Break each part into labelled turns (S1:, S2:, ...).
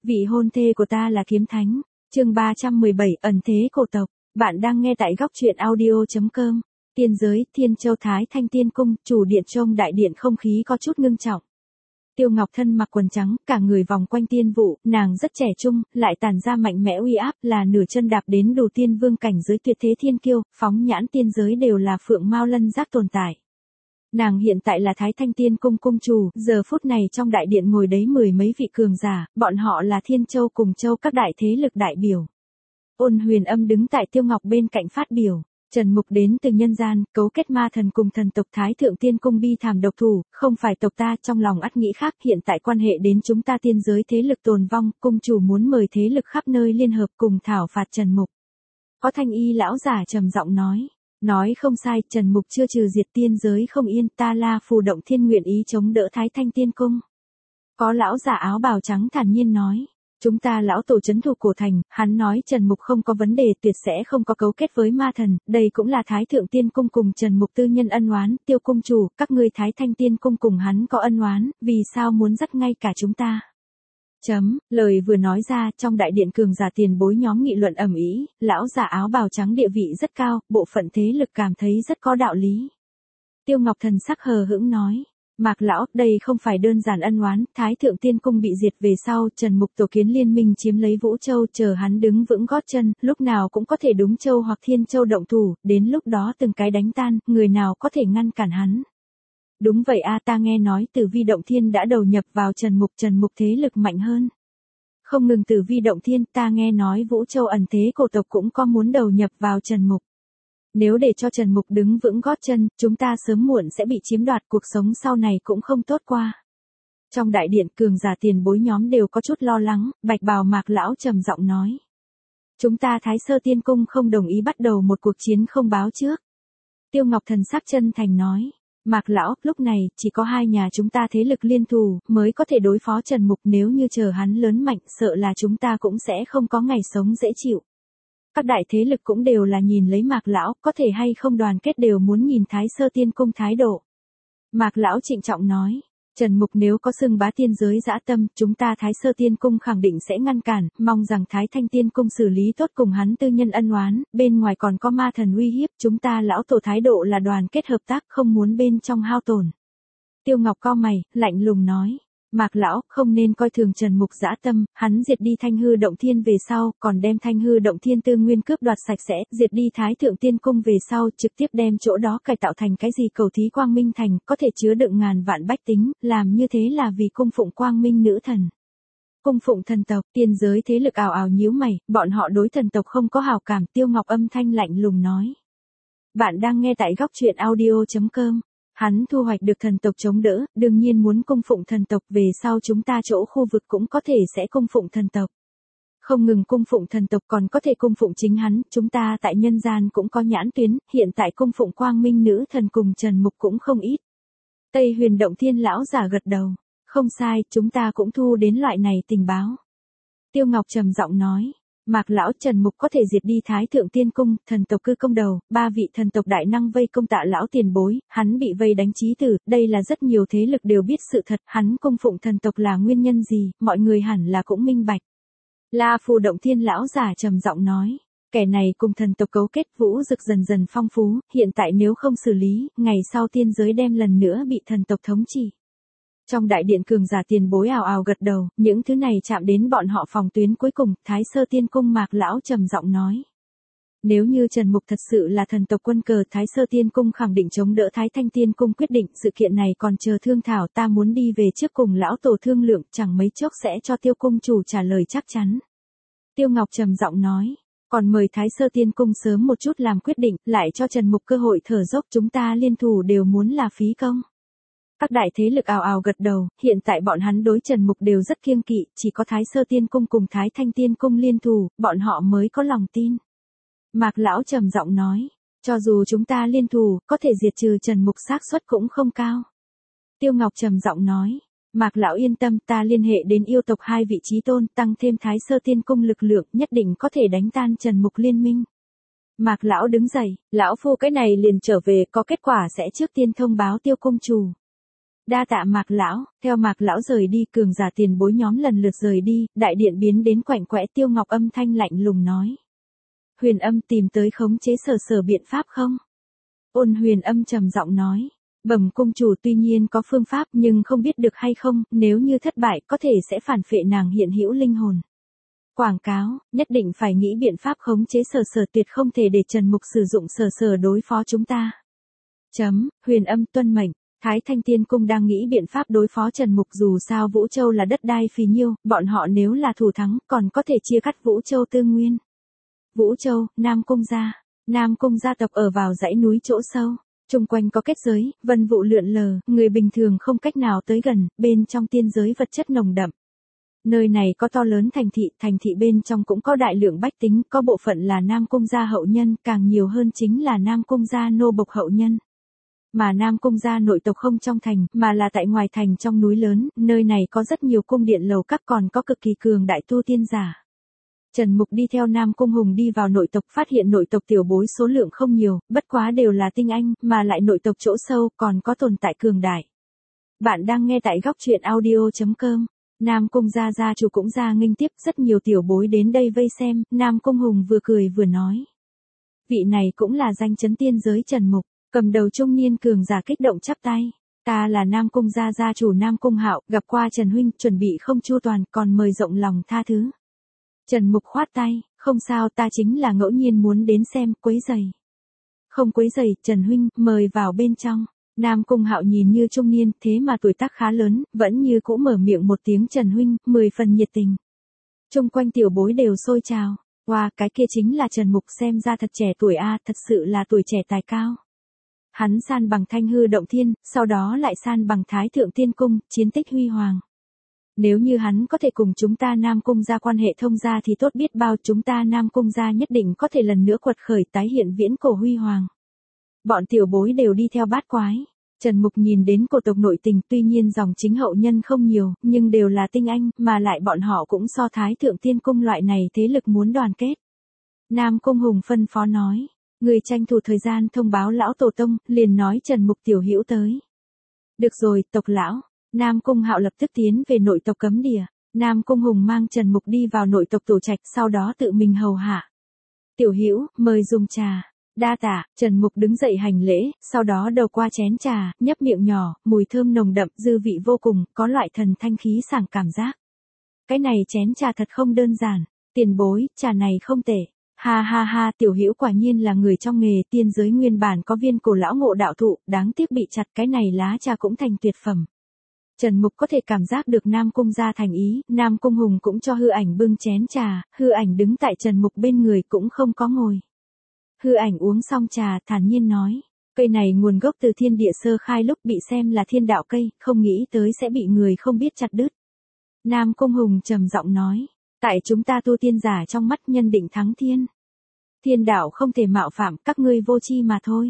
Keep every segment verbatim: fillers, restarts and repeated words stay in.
S1: Vị hôn thê của ta là kiếm thánh. Chương ba trăm mười bảy, ẩn thế cổ tộc. Bạn đang nghe tại góc truyện audio chấm com. Tiên giới, Thiên Châu Thái Thanh Tiên Cung, chủ điện trong đại điện không khí có chút ngưng trọng. Tiêu Ngọc thân mặc quần trắng, cả người vòng quanh tiên vụ, nàng rất trẻ trung, lại tản ra mạnh mẽ uy áp, là nửa chân đạp đến đủ tiên vương cảnh giới tuyệt thế thiên kiêu, phóng nhãn tiên giới đều là phượng mao lân giác tồn tại. Nàng hiện tại là Thái Thanh Tiên Cung cung chủ, giờ phút này trong đại điện ngồi đấy mười mấy vị cường giả, bọn họ là Thiên Châu cùng Châu các đại thế lực đại biểu. Ôn Huyền Âm đứng tại Tiêu Ngọc bên cạnh phát biểu. Trần Mục đến từ nhân gian, cấu kết ma thần cùng thần tộc Thái Thượng Tiên Cung bi thảm độc thủ, không phải tộc ta, trong lòng ắt nghĩ khác, hiện tại quan hệ đến chúng ta tiên giới thế lực tồn vong, cung chủ muốn mời thế lực khắp nơi liên hợp cùng thảo phạt Trần Mục. Có thanh y lão giả trầm giọng nói, nói không sai, Trần Mục chưa trừ diệt tiên giới không yên, ta La Phù Động Thiên nguyện ý chống đỡ Thái Thanh Tiên Cung. Có lão giả áo bào trắng thản nhiên nói. Chúng ta lão tổ trấn thủ cổ thành, hắn nói Trần Mục không có vấn đề, tuyệt sẽ không có cấu kết với ma thần, đây cũng là Thái Thượng Tiên Cung cùng Trần Mục tư nhân ân oán, Tiêu cung chủ, các ngươi Thái Thanh Tiên Cung cùng hắn có ân oán, vì sao muốn dắt ngay cả chúng ta? Chấm, lời vừa nói ra, trong đại điện cường giả tiền bối nhóm nghị luận ầm ĩ, lão giả áo bào trắng địa vị rất cao, bộ phận thế lực cảm thấy rất có đạo lý. Tiêu Ngọc thần sắc hờ hững nói. Mạc lão, đây không phải đơn giản ân oán, Thái Thượng Tiên Cung bị diệt về sau, Trần Mục tổ kiến liên minh chiếm lấy Vũ Châu, chờ hắn đứng vững gót chân, lúc nào cũng có thể đúng Châu hoặc Thiên Châu động thủ, đến lúc đó từng cái đánh tan, người nào có thể ngăn cản hắn. Đúng vậy a, ta nghe nói Tử Vi Động Thiên đã đầu nhập vào Trần Mục, Trần Mục thế lực mạnh hơn. Không ngừng Tử Vi Động Thiên, ta nghe nói Vũ Châu ẩn thế cổ tộc cũng có muốn đầu nhập vào Trần Mục. Nếu để cho Trần Mục đứng vững gót chân, chúng ta sớm muộn sẽ bị chiếm đoạt, cuộc sống sau này cũng không tốt qua. Trong đại điện cường giả tiền bối nhóm đều có chút lo lắng, Bạch Bào Mạc lão trầm giọng nói. Chúng ta Thái Sơ Tiên Cung không đồng ý bắt đầu một cuộc chiến không báo trước. Tiêu Ngọc thần sắc chân thành nói. Mạc lão, lúc này, chỉ có hai nhà chúng ta thế lực liên thủ, mới có thể đối phó Trần Mục, nếu như chờ hắn lớn mạnh, sợ là chúng ta cũng sẽ không có ngày sống dễ chịu. Các đại thế lực cũng đều là nhìn lấy Mạc lão, có thể hay không đoàn kết đều muốn nhìn Thái Sơ Tiên Cung thái độ. Mạc lão trịnh trọng nói, Trần Mục nếu có xưng bá tiên giới dã tâm, chúng ta Thái Sơ Tiên Cung khẳng định sẽ ngăn cản, mong rằng Thái Thanh Tiên Cung xử lý tốt cùng hắn tư nhân ân oán, bên ngoài còn có ma thần uy hiếp, chúng ta lão tổ thái độ là đoàn kết hợp tác, không muốn bên trong hao tổn. Tiêu Ngọc cau mày, lạnh lùng nói. Mạc lão, không nên coi thường Trần Mục dã tâm, hắn diệt đi Thanh Hư Động Thiên về sau, còn đem Thanh Hư Động Thiên tư nguyên cướp đoạt sạch sẽ, diệt đi Thái Thượng Tiên Cung về sau, trực tiếp đem chỗ đó cải tạo thành cái gì cầu thí Quang Minh Thành, có thể chứa đựng ngàn vạn bách tính, làm như thế là vì cung phụng Quang Minh nữ thần. Cung phụng thần tộc, tiên giới thế lực ào ào nhíu mày, bọn họ đối thần tộc không có hảo cảm, Tiêu Ngọc âm thanh lạnh lùng nói. Bạn đang nghe tại góc truyện audio chấm com. Hắn thu hoạch được thần tộc chống đỡ, đương nhiên muốn cung phụng thần tộc, về sau chúng ta chỗ khu vực cũng có thể sẽ cung phụng thần tộc. Không ngừng cung phụng thần tộc còn có thể cung phụng chính hắn, chúng ta tại nhân gian cũng có nhãn tuyến, hiện tại cung phụng Quang Minh nữ thần cùng Trần Mục cũng không ít. Tây Huyền Động Thiên lão giả gật đầu, không sai, chúng ta cũng thu đến loại này tình báo. Tiêu Ngọc trầm giọng nói. Mạc lão, Trần Mục có thể diệt đi Thái Thượng Tiên Cung, thần tộc cư công đầu, ba vị thần tộc đại năng vây công Tạ lão tiền bối, hắn bị vây đánh chí tử, đây là rất nhiều thế lực đều biết sự thật, hắn cung phụng thần tộc là nguyên nhân gì, mọi người hẳn là cũng minh bạch. La Phù Động Thiên lão giả trầm giọng nói, kẻ này cùng thần tộc cấu kết, vũ dực dần dần phong phú, hiện tại nếu không xử lý, ngày sau tiên giới đem lần nữa bị thần tộc thống trị. Trong đại điện cường giả tiền bối ào ào gật đầu, những thứ này chạm đến bọn họ phòng tuyến cuối cùng, Thái Sơ Tiên Cung Mạc lão trầm giọng nói. Nếu như Trần Mục thật sự là thần tộc quân cờ, Thái Sơ Tiên Cung khẳng định chống đỡ Thái Thanh Tiên Cung quyết định, sự kiện này còn chờ thương thảo, ta muốn đi về trước cùng lão tổ thương lượng, chẳng mấy chốc sẽ cho Tiêu cung chủ trả lời chắc chắn. Tiêu Ngọc trầm giọng nói, còn mời Thái Sơ Tiên Cung sớm một chút làm quyết định, lại cho Trần Mục cơ hội thở dốc, chúng ta liên thủ đều muốn là phí công. Các đại thế lực ào ào gật đầu, hiện tại bọn hắn đối Trần Mục đều rất kiêng kỵ, chỉ có Thái Sơ Tiên Cung cùng Thái Thanh Tiên Cung liên thủ, bọn họ mới có lòng tin. Mạc lão trầm giọng nói, cho dù chúng ta liên thủ, có thể diệt trừ Trần Mục xác suất cũng không cao. Tiêu Ngọc trầm giọng nói, Mạc lão yên tâm, ta liên hệ đến yêu tộc hai vị chí tôn, tăng thêm Thái Sơ Tiên Cung lực lượng, nhất định có thể đánh tan Trần Mục liên minh. Mạc lão đứng dậy, lão phu cái này liền trở về, có kết quả sẽ trước tiên thông báo Tiêu cung chủ. Đa tạ Mạc lão. Theo Mạc lão rời đi, cường giả tiền bối nhóm lần lượt rời đi, đại điện biến đến quạnh quẽ. Tiêu Ngọc âm thanh lạnh lùng nói. Huyền Âm tìm tới khống chế Sở Sở biện pháp không? Ôn Huyền Âm trầm giọng nói. Bẩm cung chủ, tuy nhiên có phương pháp nhưng không biết được hay không, nếu như thất bại có thể sẽ phản phệ nàng hiện hữu linh hồn. Quảng cáo, nhất định phải nghĩ biện pháp khống chế Sở Sở, tuyệt không thể để Trần Mục sử dụng Sở Sở đối phó chúng ta. Chấm, Huyền Âm tuân mệnh. Thái Thanh Tiên Cung đang nghĩ biện pháp đối phó Trần Mục, dù sao Vũ Châu là đất đai phì nhiêu, bọn họ nếu là thủ thắng còn có thể chia cắt Vũ Châu tư nguyên. Vũ Châu, Nam Cung gia. Nam Cung gia tộc ở vào dãy núi chỗ sâu. Trung quanh có kết giới, vân vụ lượn lờ, người bình thường không cách nào tới gần, bên trong tiên giới vật chất nồng đậm. Nơi này có to lớn thành thị, thành thị bên trong cũng có đại lượng bách tính, có bộ phận là Nam Cung gia hậu nhân, càng nhiều hơn chính là Nam Cung gia nô bộc hậu nhân. Mà Nam Cung gia nội tộc không trong thành, mà là tại ngoài thành trong núi lớn, nơi này có rất nhiều cung điện lầu các, còn có cực kỳ cường đại tu tiên giả. Trần Mục đi theo Nam Cung Hùng đi vào nội tộc, phát hiện nội tộc tiểu bối số lượng không nhiều, bất quá đều là tinh anh, mà lại nội tộc chỗ sâu còn có tồn tại cường đại. Bạn đang nghe tại góc truyện audio chấm com. Nam Cung gia gia chủ cũng ra nghênh tiếp, rất nhiều tiểu bối đến đây vây xem. Nam Cung Hùng vừa cười vừa nói. Vị này cũng là danh chấn tiên giới Trần Mục, cầm đầu trung niên cường giả kích động chắp tay. Ta là Nam Cung gia gia chủ Nam Cung Hạo, gặp qua Trần huynh, chuẩn bị không chu toàn, còn mời rộng lòng tha thứ. Trần Mục khoát tay, không sao, ta chính là ngẫu nhiên muốn đến xem, quấy rầy. Không quấy rầy, Trần huynh, mời vào bên trong. Nam Cung Hạo nhìn như trung niên, thế mà tuổi tác khá lớn, vẫn như cũ mở miệng một tiếng Trần huynh, mười phần nhiệt tình. Trung quanh tiểu bối đều sôi trào. Wow, cái kia chính là Trần Mục, xem ra thật trẻ tuổi a, thật sự là tuổi trẻ tài cao. Hắn san bằng Thanh Hư Động Thiên, sau đó lại san bằng Thái Thượng Tiên Cung, chiến tích huy hoàng. Nếu như hắn có thể cùng chúng ta Nam Cung gia quan hệ thông gia thì tốt biết bao, chúng ta Nam Cung gia nhất định có thể lần nữa quật khởi, tái hiện viễn cổ huy hoàng. Bọn tiểu bối đều đi theo bát quái. Trần Mục nhìn đến cổ tộc nội tình, tuy nhiên dòng chính hậu nhân không nhiều, nhưng đều là tinh anh, mà lại bọn họ cũng so Thái Thượng Tiên Cung loại này thế lực muốn đoàn kết. Nam Cung Hùng phân phó nói. Người tranh thủ thời gian thông báo lão tổ tông, liền nói Trần Mục tiểu hữu tới. Được rồi, tộc lão. Nam Cung Hạo lập tức tiến về nội tộc cấm địa. Nam Cung Hùng mang Trần Mục đi vào nội tộc tổ trạch, sau đó tự mình hầu hạ. Tiểu hữu, mời dùng trà. Đa tạ. Trần Mục đứng dậy hành lễ, sau đó đầu qua chén trà, nhấp miệng nhỏ, mùi thơm nồng đậm, dư vị vô cùng, có loại thần thanh khí sảng cảm giác. Cái này chén trà thật không đơn giản. Tiền bối, trà này không tệ. Ha ha ha, tiểu hữu quả nhiên là người trong nghề, tiên giới nguyên bản có viên cổ lão ngộ đạo thụ, đáng tiếc bị chặt, cái này lá trà cũng thành tuyệt phẩm. Trần Mục có thể cảm giác được Nam Cung gia thành ý, Nam Cung Hùng cũng cho hư ảnh bưng chén trà, hư ảnh đứng tại Trần Mục bên người cũng không có ngồi. Hư ảnh uống xong trà, thản nhiên nói, cây này nguồn gốc từ thiên địa sơ khai, lúc bị xem là thiên đạo cây, không nghĩ tới sẽ bị người không biết chặt đứt. Nam Cung Hùng trầm giọng nói, tại chúng ta tu tiên giả trong mắt nhân định thắng thiên. Thiên đạo không thể mạo phạm, các ngươi vô tri mà thôi.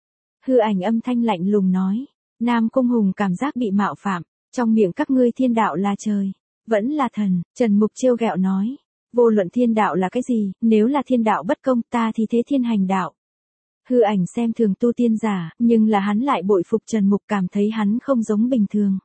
S1: Hư ảnh âm thanh lạnh lùng nói, Nam Cung Hùng cảm giác bị mạo phạm, trong miệng các ngươi thiên đạo là trời, vẫn là thần. Trần Mục trêu ghẹo nói, vô luận thiên đạo là cái gì, nếu là thiên đạo bất công, ta thì thế thiên hành đạo. Hư ảnh xem thường tu tiên giả, nhưng là hắn lại bội phục Trần Mục, cảm thấy hắn không giống bình thường.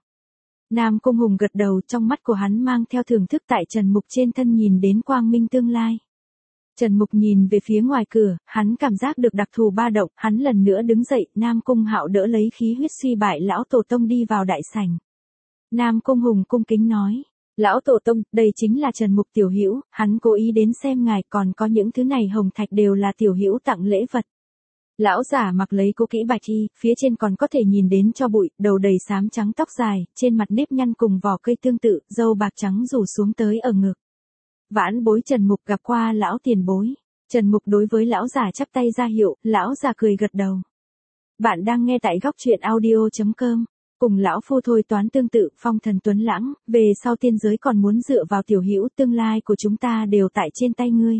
S1: Nam Cung Hùng gật đầu, trong mắt của hắn mang theo thưởng thức, tại Trần Mục trên thân nhìn đến quang minh tương lai. Trần Mục nhìn về phía ngoài cửa, hắn cảm giác được đặc thù ba động, hắn lần nữa đứng dậy, Nam Cung Hạo đỡ lấy khí huyết suy bại lão tổ tông đi vào đại sảnh. Nam Cung Hùng cung kính nói, lão tổ tông, đây chính là Trần Mục tiểu hữu, hắn cố ý đến xem ngài, còn có những thứ này hồng thạch đều là tiểu hữu tặng lễ vật. Lão giả mặc lấy cố kỹ bạch y, phía trên còn có thể nhìn đến cho bụi, đầu đầy xám trắng tóc dài, trên mặt nếp nhăn cùng vỏ cây tương tự, râu bạc trắng rủ xuống tới ở ngực. Vãn bối Trần Mục gặp qua lão tiền bối. Trần Mục đối với lão giả chắp tay ra hiệu, lão giả cười gật đầu. Bạn đang nghe tại góc truyện audio chấm com. Cùng lão phu thôi toán tương tự, phong thần tuấn lãng, về sau tiên giới còn muốn dựa vào tiểu hữu, tương lai của chúng ta đều tại trên tay ngươi.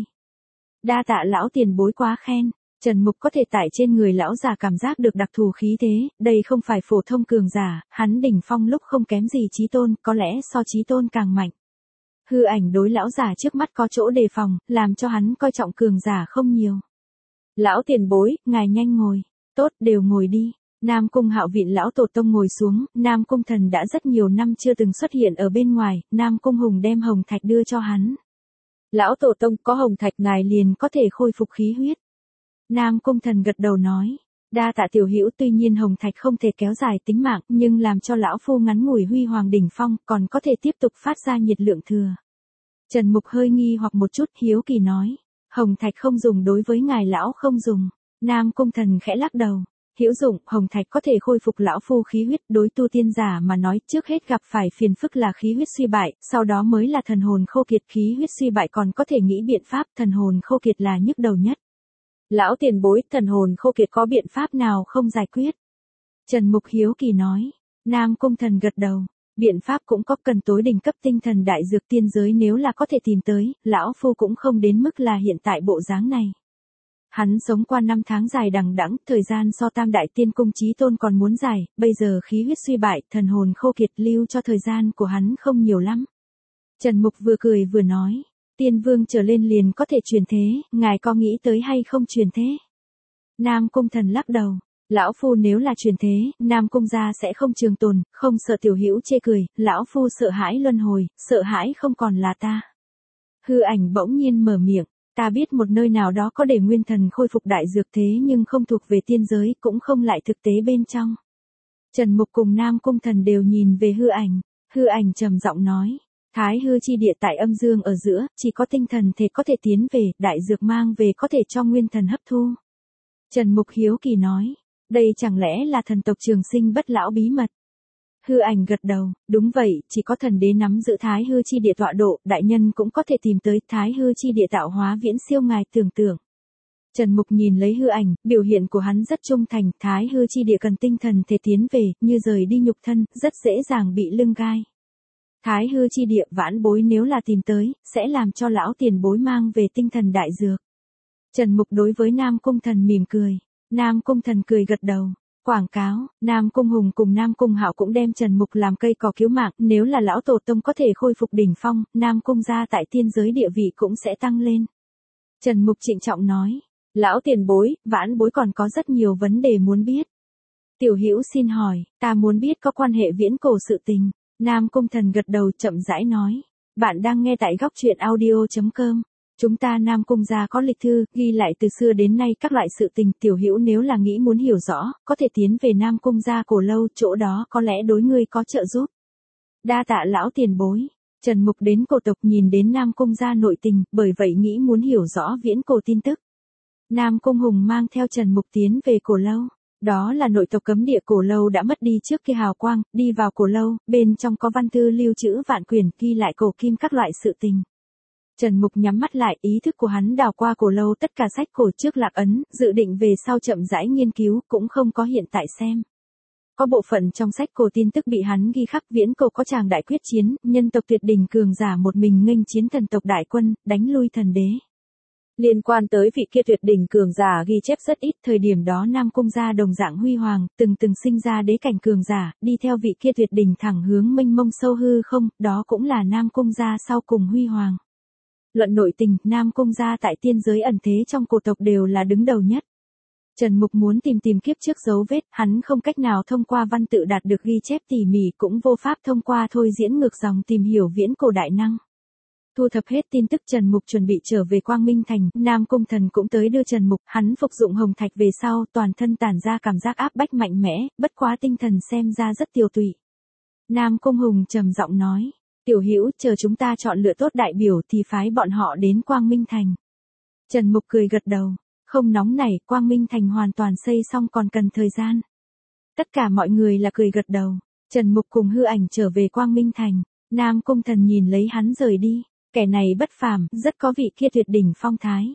S1: Đa tạ lão tiền bối quá khen. Trần Mục có thể tại trên người lão già cảm giác được đặc thù khí thế, đây không phải phổ thông cường giả, hắn đỉnh phong lúc không kém gì Chí Tôn, có lẽ so Chí Tôn càng mạnh. Hư ảnh đối lão giả trước mắt có chỗ đề phòng, làm cho hắn coi trọng cường giả không nhiều. Lão tiền bối, ngài nhanh ngồi. Tốt, đều ngồi đi. Nam Cung Hạo viện lão tổ tông ngồi xuống, Nam Cung Thần đã rất nhiều năm chưa từng xuất hiện ở bên ngoài, Nam Cung Hùng đem hồng thạch đưa cho hắn. Lão tổ tông, có hồng thạch ngài liền có thể khôi phục khí huyết. Nam Cung Thần gật đầu nói, đa tạ tiểu hữu, tuy nhiên hồng thạch không thể kéo dài tính mạng, nhưng làm cho lão phu ngắn ngủi huy hoàng đỉnh phong, còn có thể tiếp tục phát ra nhiệt lượng thừa. Trần Mục hơi nghi hoặc một chút, hiếu kỳ nói, hồng thạch không dùng đối với ngài lão không dùng. Nam Cung Thần khẽ lắc đầu, hữu dụng, hồng thạch có thể khôi phục lão phu khí huyết, đối tu tiên giả mà nói, trước hết gặp phải phiền phức là khí huyết suy bại, sau đó mới là thần hồn khô kiệt, khí huyết suy bại còn có thể nghĩ biện pháp, thần hồn khô kiệt là nhức đầu nhất. Lão tiền bối, thần hồn khô kiệt có biện pháp nào không giải quyết? Trần Mục hiếu kỳ nói. Nam Cung Thần gật đầu, biện pháp cũng có, cần tối đỉnh cấp tinh thần đại dược tiên giới, nếu là có thể tìm tới, lão phu cũng không đến mức là hiện tại bộ dáng này. Hắn sống qua năm tháng dài đằng đẵng, thời gian so Tam Đại Tiên Cung Chí Tôn còn muốn dài, bây giờ khí huyết suy bại, thần hồn khô kiệt, lưu cho thời gian của hắn không nhiều lắm. Trần Mục vừa cười vừa nói, tiên vương trở lên liền có thể truyền thế, ngài có nghĩ tới hay không truyền thế? Nam Cung Thần lắc đầu, lão phu nếu là truyền thế, Nam Cung gia sẽ không trường tồn, không sợ tiểu hữu chê cười, lão phu sợ hãi luân hồi, sợ hãi không còn là ta. Hư Ảnh bỗng nhiên mở miệng, ta biết một nơi nào đó có để nguyên thần khôi phục đại dược, thế nhưng không thuộc về tiên giới, cũng không lại thực tế bên trong. Trần Mục cùng Nam Cung Thần đều nhìn về Hư Ảnh, Hư Ảnh trầm giọng nói, Thái hư chi địa tại âm dương ở giữa, chỉ có tinh thần thể có thể tiến về, đại dược mang về có thể cho nguyên thần hấp thu. Trần Mục hiếu kỳ nói, đây chẳng lẽ là thần tộc trường sinh bất lão bí mật? Hư Ảnh gật đầu, đúng vậy, chỉ có thần đế nắm giữ thái hư chi địa tọa độ, đại nhân cũng có thể tìm tới thái hư chi địa tạo hóa viễn siêu ngài tưởng tượng. Trần Mục nhìn lấy Hư Ảnh, biểu hiện của hắn rất trung thành, thái hư chi địa cần tinh thần thể tiến về, như rời đi nhục thân, rất dễ dàng bị lưng gai. Thái hư chi địa vãn bối nếu là tìm tới, sẽ làm cho lão tiền bối mang về tinh thần đại dược. Trần Mục đối với Nam Cung Thần mỉm cười, Nam Cung Thần cười gật đầu. Quảng cáo, Nam Cung Hùng cùng Nam Cung Hạo cũng đem Trần Mục làm cây cỏ cứu mạng, nếu là lão tổ tông có thể khôi phục đỉnh phong, Nam Cung gia tại tiên giới địa vị cũng sẽ tăng lên. Trần Mục trịnh trọng nói, lão tiền bối, vãn bối còn có rất nhiều vấn đề muốn biết. Tiểu hữu xin hỏi, ta muốn biết có quan hệ viễn cổ sự tình. Nam Cung Thần gật đầu chậm rãi nói, bạn đang nghe tại góc truyện audio chấm com. Chúng ta Nam Cung gia có lịch thư, ghi lại từ xưa đến nay các loại sự tình, tiểu hữu nếu là nghĩ muốn hiểu rõ, có thể tiến về Nam Cung gia cổ lâu, chỗ đó có lẽ đối ngươi có trợ giúp. Đa tạ lão tiền bối. Trần Mục đến cổ tộc nhìn đến Nam Cung gia nội tình, bởi vậy nghĩ muốn hiểu rõ viễn cổ tin tức. Nam Cung Hùng mang theo Trần Mục tiến về cổ lâu. Đó là nội tộc cấm địa cổ lâu đã mất đi trước kia hào quang, đi vào cổ lâu, bên trong có văn thư lưu trữ vạn quyển, ghi lại cổ kim các loại sự tình. Trần Mục nhắm mắt lại, ý thức của hắn đào qua cổ lâu tất cả sách cổ trước lạc ấn, dự định về sau chậm rãi nghiên cứu, cũng không có hiện tại xem. Có bộ phận trong sách cổ tin tức bị hắn ghi khắc, viễn cổ có tràng đại quyết chiến, nhân tộc tuyệt đỉnh cường giả một mình nghênh chiến thần tộc đại quân, đánh lui thần đế. Liên quan tới vị kia tuyệt đỉnh cường giả ghi chép rất ít, thời điểm đó Nam Cung gia đồng dạng huy hoàng, từng từng sinh ra đế cảnh cường giả, đi theo vị kia tuyệt đỉnh thẳng hướng mênh mông sâu hư không, đó cũng là Nam Cung gia sau cùng huy hoàng. Luận nội tình, Nam Cung gia tại tiên giới ẩn thế trong cổ tộc đều là đứng đầu nhất. Trần Mục muốn tìm tìm kiếp trước dấu vết, hắn không cách nào thông qua văn tự đạt được ghi chép tỉ mỉ, cũng vô pháp thông qua thôi diễn ngược dòng tìm hiểu viễn cổ đại năng. Thu thập hết tin tức, Trần Mục chuẩn bị trở về Quang Minh Thành, Nam Cung Thần cũng tới đưa Trần Mục, hắn phục dụng hồng thạch về sau, toàn thân tản ra cảm giác áp bách mạnh mẽ, bất quá tinh thần xem ra rất tiều tụy. Nam Cung Hùng trầm giọng nói, tiểu hữu, chờ chúng ta chọn lựa tốt đại biểu thì phái bọn họ đến Quang Minh Thành. Trần Mục cười gật đầu, không nóng nảy, Quang Minh Thành hoàn toàn xây xong còn cần thời gian. Tất cả mọi người là cười gật đầu, Trần Mục cùng Hư Ảnh trở về Quang Minh Thành, Nam Cung Thần nhìn lấy hắn rời đi. Kẻ này bất phàm, rất có vị kia tuyệt đỉnh phong thái.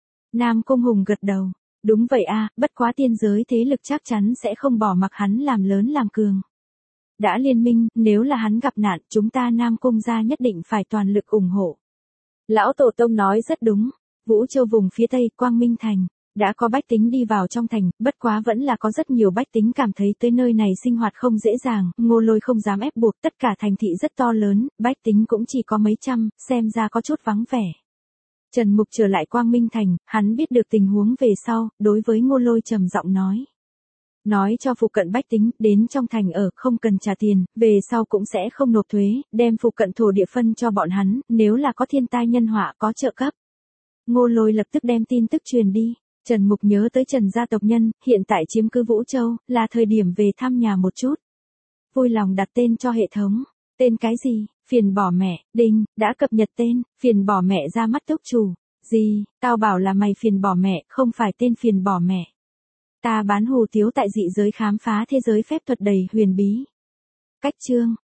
S1: Nam Cung Hùng gật đầu, đúng vậy a, bất quá tiên giới thế lực chắc chắn sẽ không bỏ mặc hắn làm lớn làm cường. Đã liên minh, nếu là hắn gặp nạn, chúng ta Nam Cung gia nhất định phải toàn lực ủng hộ. Lão Tổ Tông nói rất đúng, Vũ Châu vùng phía Tây, Quang Minh Thành, đã có bách tính đi vào trong thành, bất quá vẫn là có rất nhiều bách tính cảm thấy tới nơi này sinh hoạt không dễ dàng, Ngô Lôi không dám ép buộc, tất cả thành thị rất to lớn, bách tính cũng chỉ có mấy trăm, xem ra có chút vắng vẻ. Trần Mục trở lại Quang Minh Thành, hắn biết được tình huống về sau, đối với Ngô Lôi trầm giọng nói. Nói cho phụ cận bách tính, đến trong thành ở, không cần trả tiền, về sau cũng sẽ không nộp thuế, đem phụ cận thổ địa phân cho bọn hắn, nếu là có thiên tai nhân họa có trợ cấp. Ngô Lôi lập tức đem tin tức truyền đi. Trần Mục nhớ tới Trần gia tộc nhân, hiện tại chiếm cứ Vũ Châu, là thời điểm về thăm nhà một chút. Vui lòng đặt tên cho hệ thống. Tên cái gì? Phiền bỏ mẹ, đinh, đã cập nhật tên, phiền bỏ mẹ ra mắt túc chủ. Gì, tao bảo là mày phiền bỏ mẹ, không phải tên phiền bỏ mẹ. Ta bán hủ tiếu tại dị giới khám phá thế giới phép thuật đầy huyền bí. Cách chương